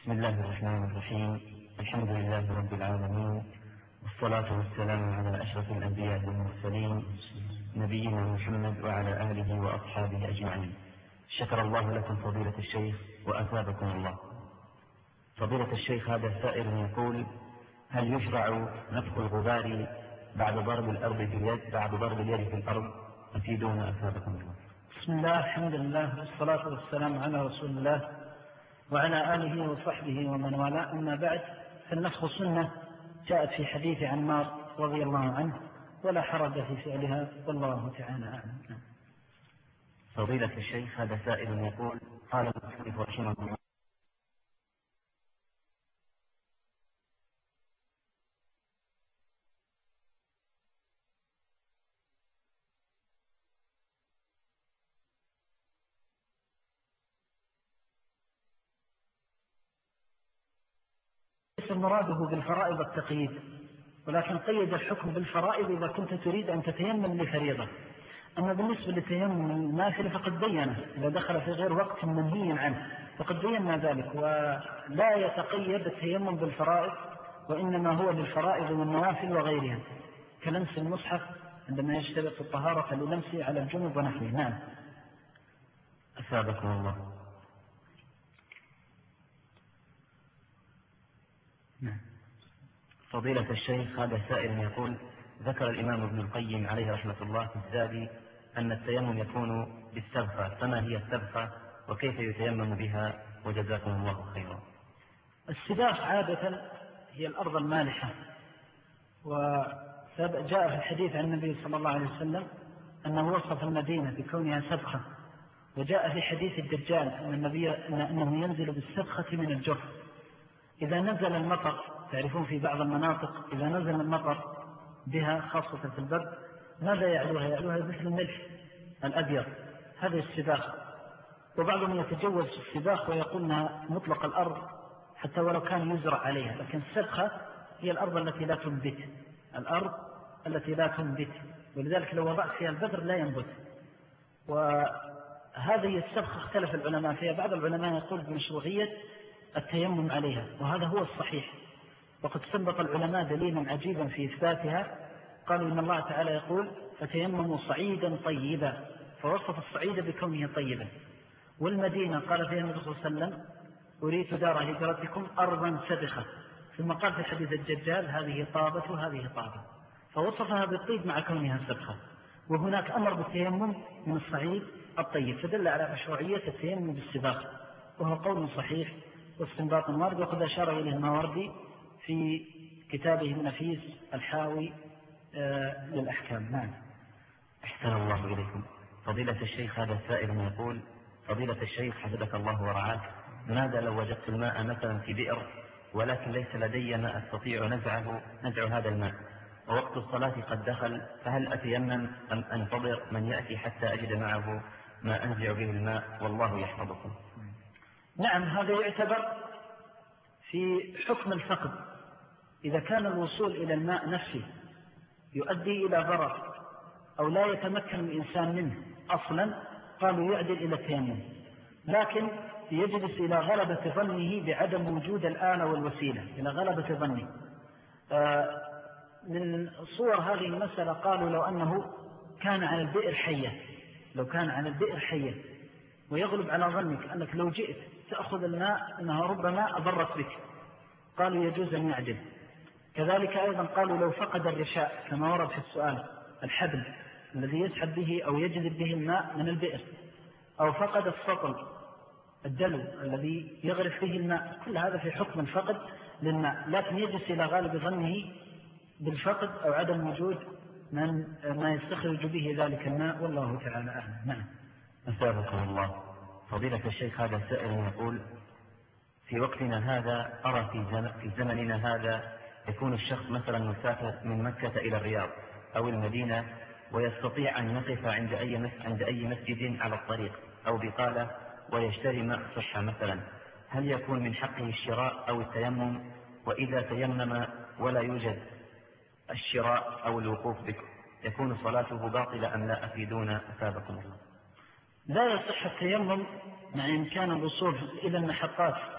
بسم الله الرحمن الرحيم. الحمد لله رب العالمين، والصلاة والسلام على أشرف الأنبياء والمرسلين نبينا محمد وعلى آله وأصحابه أجمعين. شكر الله لكم فضيلة الشيخ وأثابكم الله. فضيلة الشيخ، هذا سائل يقول: هل يشرع نفخ الغبار بعد ضرب اليد في الأرض؟ أفيدونا أثابكم الله. بسم الله، الحمد لله، والصلاة والسلام على رسول الله وعلى آله وصحبه ومن والاه، أما بعد، فالنفخ سنة جاءت في حديث عمار رضي الله عنه، ولا حرج في فعلها، والله تعالى أعلم. فضيلة الشيخ، هذا سائل يقول: قال المصنف رحمه الله: مراده بالفرائض التقييد، ولكن قيد الحكم بالفرائض إذا كنت تريد أن تتيمم لفريضة. أما بالنسبة للتيمم النافلة فقد بينه إذا دخل في غير وقت منهي عنه، فقد بينا ذلك، ولا يتقيد التيمم بالفرائض، وإنما هو للفرائض والنوافل وغيرها، كلمس المصحف عندما يشترط الطهارة للمسه على الجنوب ونحوه. نعم. أثابكم الله. فضيلة الشيخ، هذا سائل يقول: ذكر الإمام ابن القيم عليه رحمة الله في الزاد أن التيمم يكون بالسبخة، فما هي السبخة وكيف يتيمم بها؟ وجزاكم الله خيرا. السباخ عادة هي الأرض المالحة، وجاء في الحديث عن النبي صلى الله عليه وسلم أنه وصف المدينة بكونها سبخة، وجاء في حديث الدجال أنه ينزل بالسبخة من الجرف. إذا نزل المطر، تعرفون في بعض المناطق إذا نزل المطر بها خاصة في البرد ماذا يعلوها مثل الملح الأبيض، هذا السباخ. وبعضهم يتجوز في السباخ ويقول أنها مطلق الأرض حتى ولو كان يزرع عليها، لكن السبخة هي الأرض التي لا تنبت، ولذلك لو وضعت فيها البذر لا ينبت. وهذه السبخة اختلف العلماء فيها، بعض العلماء يقول بمشروعية التيمم عليها، وهذا هو الصحيح. وقد استنبط العلماء دليلا عجيبا في إثباتها، قالوا إن الله تعالى يقول: فتيمموا صعيدا طيبا، فوصف الصعيد بكونه طيبا. والمدينة قال فيها النبي صلى الله عليه وسلم: أريد دار هجرتكم أرضا سبخة، ثم قال في حديث الدجال: هذه طابة وهذه طابة، فوصفها بالطيب مع كونها سبخة. وهناك أمر بالتيمم من الصعيد الطيب، فدل على مشروعية التيمم بالسباق، وهو قول صحيح واستنباط وارد، وقد أشار إليه الماوردي في كتابه النفيس الحاوي للأحكام. نعم. أحسن الله إليكم. فضيلة الشيخ، هذا السائل يقول: فضيلة الشيخ حفظك الله ورعاك، ماذا لو وجدت الماء مثلا في بئر ولكن ليس لدي ما أستطيع نزع هذا الماء، ووقت الصلاة قد دخل، فهل أتيمم أم أنتظر من يأتي حتى أجد معه ما أنزع به الماء؟ والله يحفظكم. نعم، هذا يعتبر في حكم الفقد. إذا كان الوصول إلى الماء نفسه يؤدي إلى ضرر أو لا يتمكن الإنسان منه أصلا، قالوا يعدل إلى التيمم، لكن يجلس إلى غلبة ظنه بعدم وجود الآلة والوسيلة، إلى غلبة ظنه. من صور هذه المسألة قالوا: لو أنه كان على البئر حية ويغلب على ظنك أنك لو جئت تأخذ الماء أنها ربما أضرت بك، قالوا يجوز أن يعدل. كذلك أيضا قالوا: لو فقد الرشاء كما ورد في السؤال، الحبل الذي يسحب به أو يجذب به الماء من البئر، أو فقد السطل الدلو الذي يغرف به الماء، كل هذا في حكم الفقد للماء، لكن يجلس إلى غالب ظنه بالفقد أو عدم وجود ما يستخرج به ذلك الماء، والله تعالى أعلم. نعم. أثابكم الله. فضيلة الشيخ، هذا السائل يقول: في وقتنا هذا أرى في زمننا هذا يكون الشخص مثلا مسافر من مكة إلى الرياض أو المدينة، ويستطيع أن يقف عند أي مسجد على الطريق أو بقالة ويشتري ماء صحة مثلا، هل يكون من حقه الشراء أو التيمم؟ وإذا تيمم ولا يوجد الشراء أو الوقوف بك، يكون صلاته باطلة أم لا؟ أفيدونا أثابكم الله. لا يصح التيمم مع إمكان الوصول إلى المحطات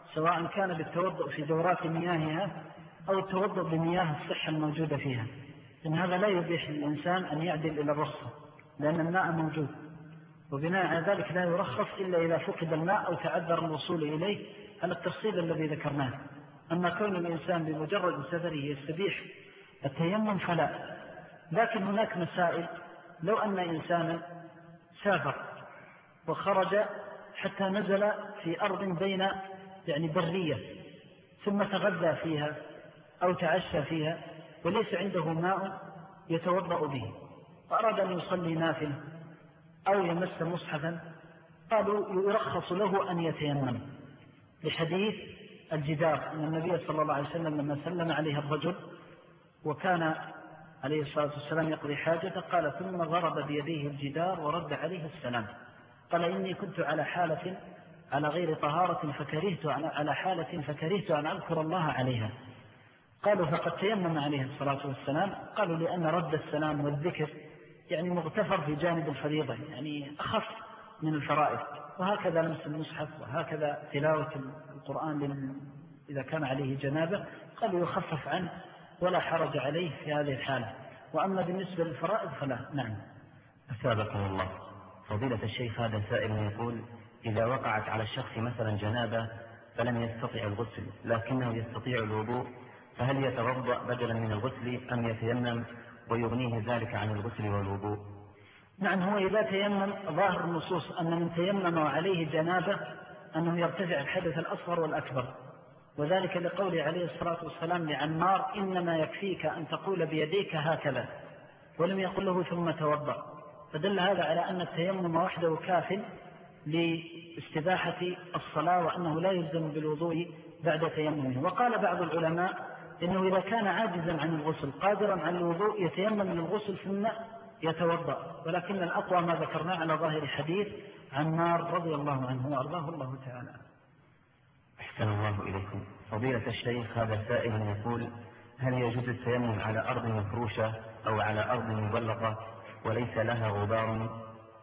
سواء كان بالتوضؤ في دورات مياهها أو التوضؤ بمياه الصحة الموجودة فيها، إن هذا لا يبيح للإنسان أن يعدل إلى الرخصة، لأن الماء موجود، وبناء على ذلك لا يرخص إلا إذا فقد الماء أو تعذر الوصول إليه على التفصيل الذي ذكرناه. أما كون الإنسان بمجرد سفره يستبيح التيمم فلا. لكن هناك مسائل، لو أن إنسانا سافر وخرج حتى نزل في أرض بين برية ثم تغذى فيها أو تعشى فيها وليس عنده ماء يتوضأ به، وأراد أن يصلي نافلة أو يمس مصحفا، قالوا يرخص له أن يتيمم لحديث الجدار، أن النبي صلى الله عليه وسلم لما سلم عليه الرجل وكان عليه الصلاة والسلام يقضي حاجته قال ثم ضرب بيديه الجدار ورد عليه السلام، قال إني كنت على حالة على غير طهارة فكرهت أن أذكر الله عليها. قالوا فقد تيمم عليه الصلاة والسلام، قالوا لأن رد السلام والذكر مغتفر في جانب الفريضة، أخف من الفرائض، وهكذا لمس المصحف وهكذا تلاوة القرآن إذا كان عليه جنابة قالوا يخفف عنه ولا حرج عليه في هذه الحالة. وأما بالنسبة للفرائض فلا. نعم. أثابكم الله. فضيلة الشيخ هذا سائل يقول إذا وقعت على الشخص مثلا جنابة فلم يستطع الغسل لكنه يستطيع الوضوء، فهل يتوضأ بدلا من الغسل أم يتيمم ويغنيه ذلك عن الغسل والوضوء؟ نعم، هو إذا تيمم ظاهر النصوص أن من تيمم وعليه جنابة أنه يرتفع الحدث الأصغر والأكبر، وذلك لقوله عليه الصلاة والسلام لعمار إنما يكفيك أن تقول بيديك هكذا، ولم يقل له ثم توضأ، فدل هذا على أن التيمم وحده كاف لاستباحة الصلاة وأنه لا يلزم بالوضوء بعد تيممه. وقال بعض العلماء إنه إذا كان عاجزا عن الغسل قادرا على الوضوء يتيمم للغسل ثم يتوضأ، ولكن الأقوى ما ذكرناه على ظاهر حديث عمار رضي الله عنه وأرضاه الله تعالى. أحسن الله إليكم. فضيلة الشيخ هذا سائل يقول هل يجوز التيمم على أرض مفروشة أو على أرض مبلطة وليس لها غبار؟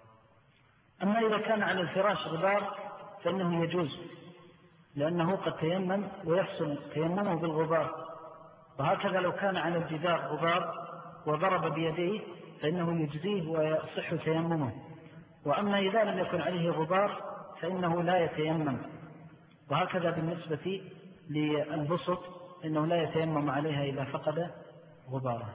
أما إذا كان على الفراش غبار فإنه يجوز، لأنه قد تيمم ويحصل تيممه بالغبار، وهكذا لو كان على الجدار غبار وضرب بيديه فإنه يجزيه ويصح تيممه. وأما إذا لم يكن عليه غبار فإنه لا يتيمم، وهكذا بالنسبة للبسط إنه لا يتيمم عليها إذا فقد غباره.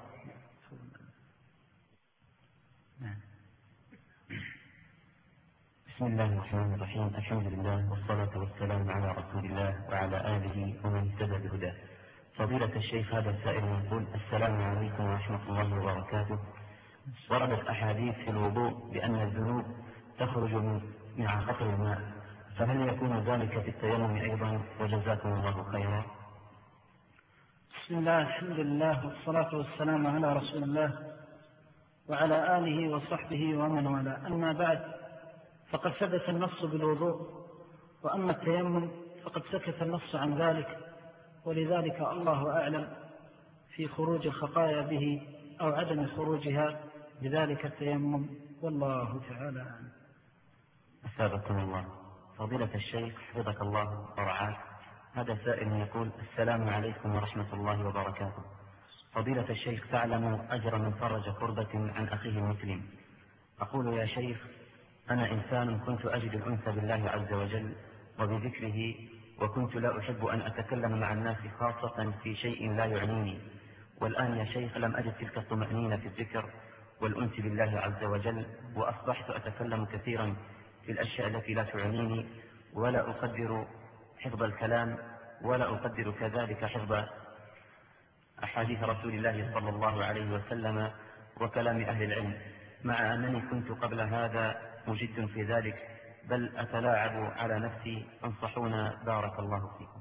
بسم الله الرحمن الرحيم. الحمد لله والصلاة والسلام على رسول الله وعلى آله ومن اهتدى بهداه. فضيلة الشيخ هذا السائل يقول السلام عليكم ورحمة الله وبركاته. وردت أحاديث في الوضوء بأن الذنوب تخرج من قطر الماء، فهل يكون ذلك في التيمم أيضا؟ وجزاكم الله خيرا. بسم الله الحمد لله والصلاة والسلام على رسول الله وعلى آله وصحبه ومن والاه. أما بعد، فقد ثبت النص بالوضوء، وأما التيمم فقد سكت النص عن ذلك، ولذلك الله أعلم في خروج الخطايا به أو عدم خروجها بذلك التيمم، والله تعالى أعلم. أثابكم الله. فضيلة الشيخ حفظك الله ورعاك، هذا سائل يقول السلام عليكم ورحمة الله وبركاته. فضيلة الشيخ تعلم أجر من فرج كربة عن أخيه المسلم. أقول يا شيخ أنا إنسان كنت أجد الأنس بالله عز وجل وبذكره، وكنت لا أحب أن أتكلم مع الناس خاصة في شيء لا يعنيني، والآن يا شيخ لم أجد تلك الطمأنينة في الذكر والأنس بالله عز وجل، وأصبحت أتكلم كثيرا في الأشياء التي لا تعنيني، ولا أقدر حفظ الكلام، ولا أقدر كذلك حفظ أحاديث رسول الله صلى الله عليه وسلم وكلام أهل العلم، مع أنني كنت قبل هذا مجد في ذلك، بل أتلاعب على نفسي. انصحونا بارك الله فيكم.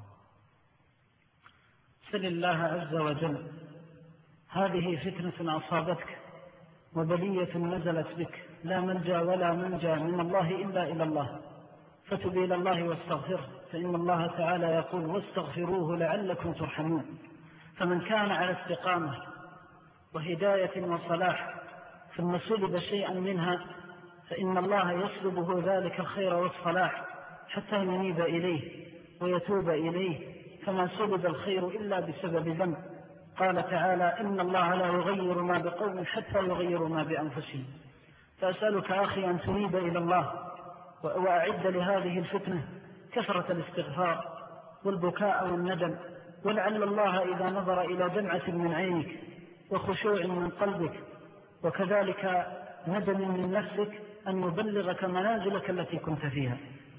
سل الله عز وجل، هذه فتنة أصابتك وبلية نزلت بك، لا ملجأ ولا منجا من الله إلا إلى الله، فتب إلى الله واستغفره، فإن الله تعالى يقول واستغفروه لعلكم ترحمون. فمن كان على استقامة وهداية وصلاح ثم سلب شيئا منها فإن الله يسلبه ذلك الخير والصلاح حتى ينيب إليه، ويتوب إليه، فما سلب الخير إلا بسبب ذنب. قال تعالى: إن الله لا يغير ما بقوم حتى يغيروا ما بأنفسهم. فأسألك أخي أن تنيب إلى الله وأعد لهذه الفتنة كثرة الاستغفار والبكاء والندم، ولعل الله إذا نظر إلى دمعة من عينك وخشوع من قلبك وكذلك ندم من نفسك أن يبلغك منازلك التي كنت فيها.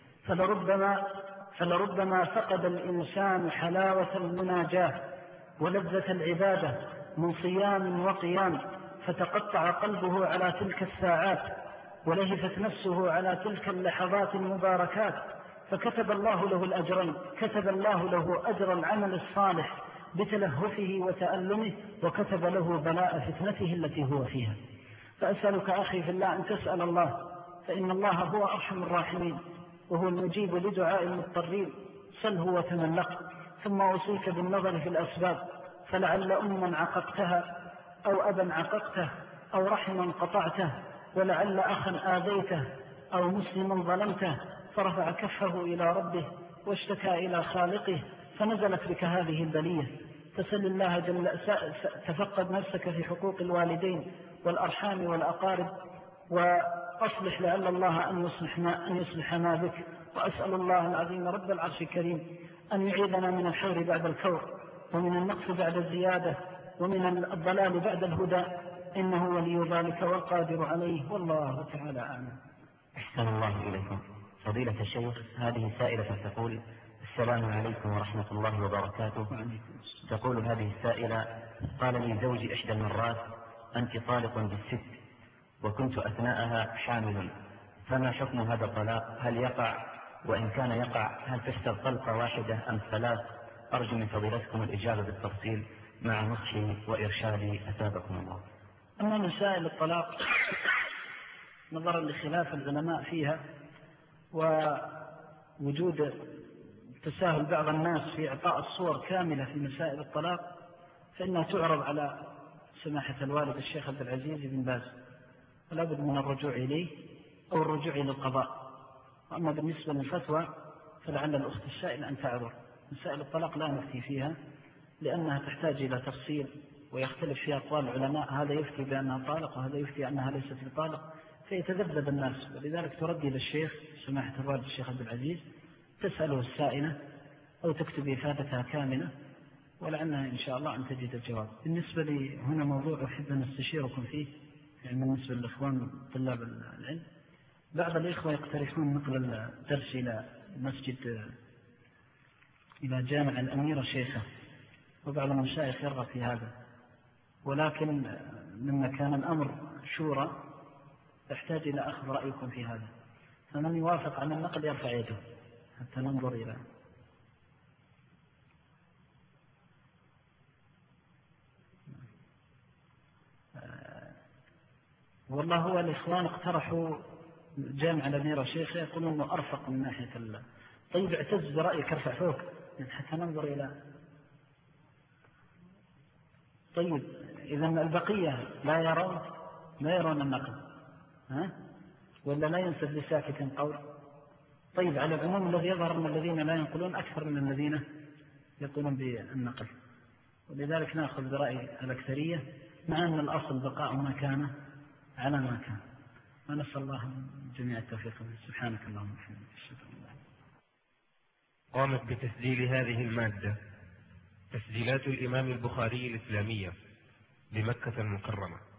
فلربما فقد الإنسان حلاوة المناجاة ولذة العبادة من صيام وقيام، فتقطع قلبه على تلك الساعات ولهفت نفسه على تلك اللحظات المباركات، فكتب الله له الأجرين: كتب الله له أجر العمل الصالح بتلهفه وتألمه، وكتب له بلاء فتنته التي هو فيها. فأسألك أخي في الله أن تسأل الله، فإن الله هو أرحم الراحمين وهو المجيب لدعاء المضطرين. سله وتملق. ثم أوصيك بالنظر في الأسباب، فلعل أما عققتها أو أبا عققته أو رحما قطعته، ولعل أخا آذيته أو مسلما ظلمته، فرفع كفه إلى ربه واشتكى إلى خالقه فنزلت بك هذه البلية. فسل الله تفقد نفسك في حقوق الوالدين والأرحام والأقارب، وأصلح لعل الله أن يصلح ما بك. وأسأل الله العظيم رب العرش الكريم أن يعيذنا من الحور بعد الكور، ومن النقص بعد الزيادة، ومن الضلال بعد الهدى، إنه ولي ذلك والقادر عليه، والله تعالى أعلم. أحسن الله إليكم. فضيلة الشيخ، هذه سائلة تقول: السلام عليكم ورحمة الله وبركاته. تقول هذه السائلة: قال لي زوجي إحدى المرات: أنت طالق بالست، وكنت أثناءها حامل، فما حكم هذا الطلاق؟ هل يقع؟ وإن كان يقع هل تحسب طلقة واحدة أم ثلاث؟ أرجو من فضيلتكم الإجابة بالتفصيل مع نصحي وإرشادي، أثابكم الله. أما مسائل الطلاق نظرا لخلاف العلماء فيها ووجود تساهل بعض الناس في إعطاء الصور كاملة في مسائل الطلاق، فإنها تعرض على سماحة الوالد الشيخ عبد العزيز بن باز، ولا بد من الرجوع إليه أو الرجوع إلى القضاء. وأما بالنسبة للفتوى فلعل الأخت السائل أن تعذر. مسائل الطلاق لا نفتي فيها لأنها تحتاج إلى تفصيل ويختلف فيها أقوال العلماء، هذا يفتي بأنها طالق وهذا يفتي أنها ليست بطالق، فيتذبذب الناس. ولذلك تردي للشيخ سماحة الوالد الشيخ عبد العزيز، تسأله السائلة أو تكتب إفادتها كاملة، ولعلها إن شاء الله أن تجد الجواب. بالنسبة لي هنا موضوع أحب أن استشيركم فيه، يعني بالنسبة للإخوان طلاب العلم، بعض الإخوة يقترحون نقل الدرس إلى مسجد إلى جامع الأميرة شيخة، وبعض المشايخ يرغب في هذا، ولكن لما كان الأمر شورى تحتاج إلى أخذ رأيكم في هذا، فمن يوافق على النقل يرفع يده حتى ننظر إلى والله. هو الإخوان اقترحوا جامع الأميرة شيخة، يقولون أنه أرفق من ناحية الله. طيب اعتز برأيك، ارفع فوق حتى ننظر إلى. طيب إذا البقية لا يرون النقل، ولا لا ينسب لساكت قول؟ طيب على العموم الذي يظهر من الذين لا ينقلون أكثر من الذين يقولون بالنقل، ولذلك نأخذ برأي الأكثرية، مع أن الأصل بقاء ما كان على ما كان. ونسأل الله جميع التوفيق. سبحانك اللهم وبحمدك. قامت بتسجيل هذه المادة تسجيلات الإمام البخاري الإسلامية بمكة المكرمة.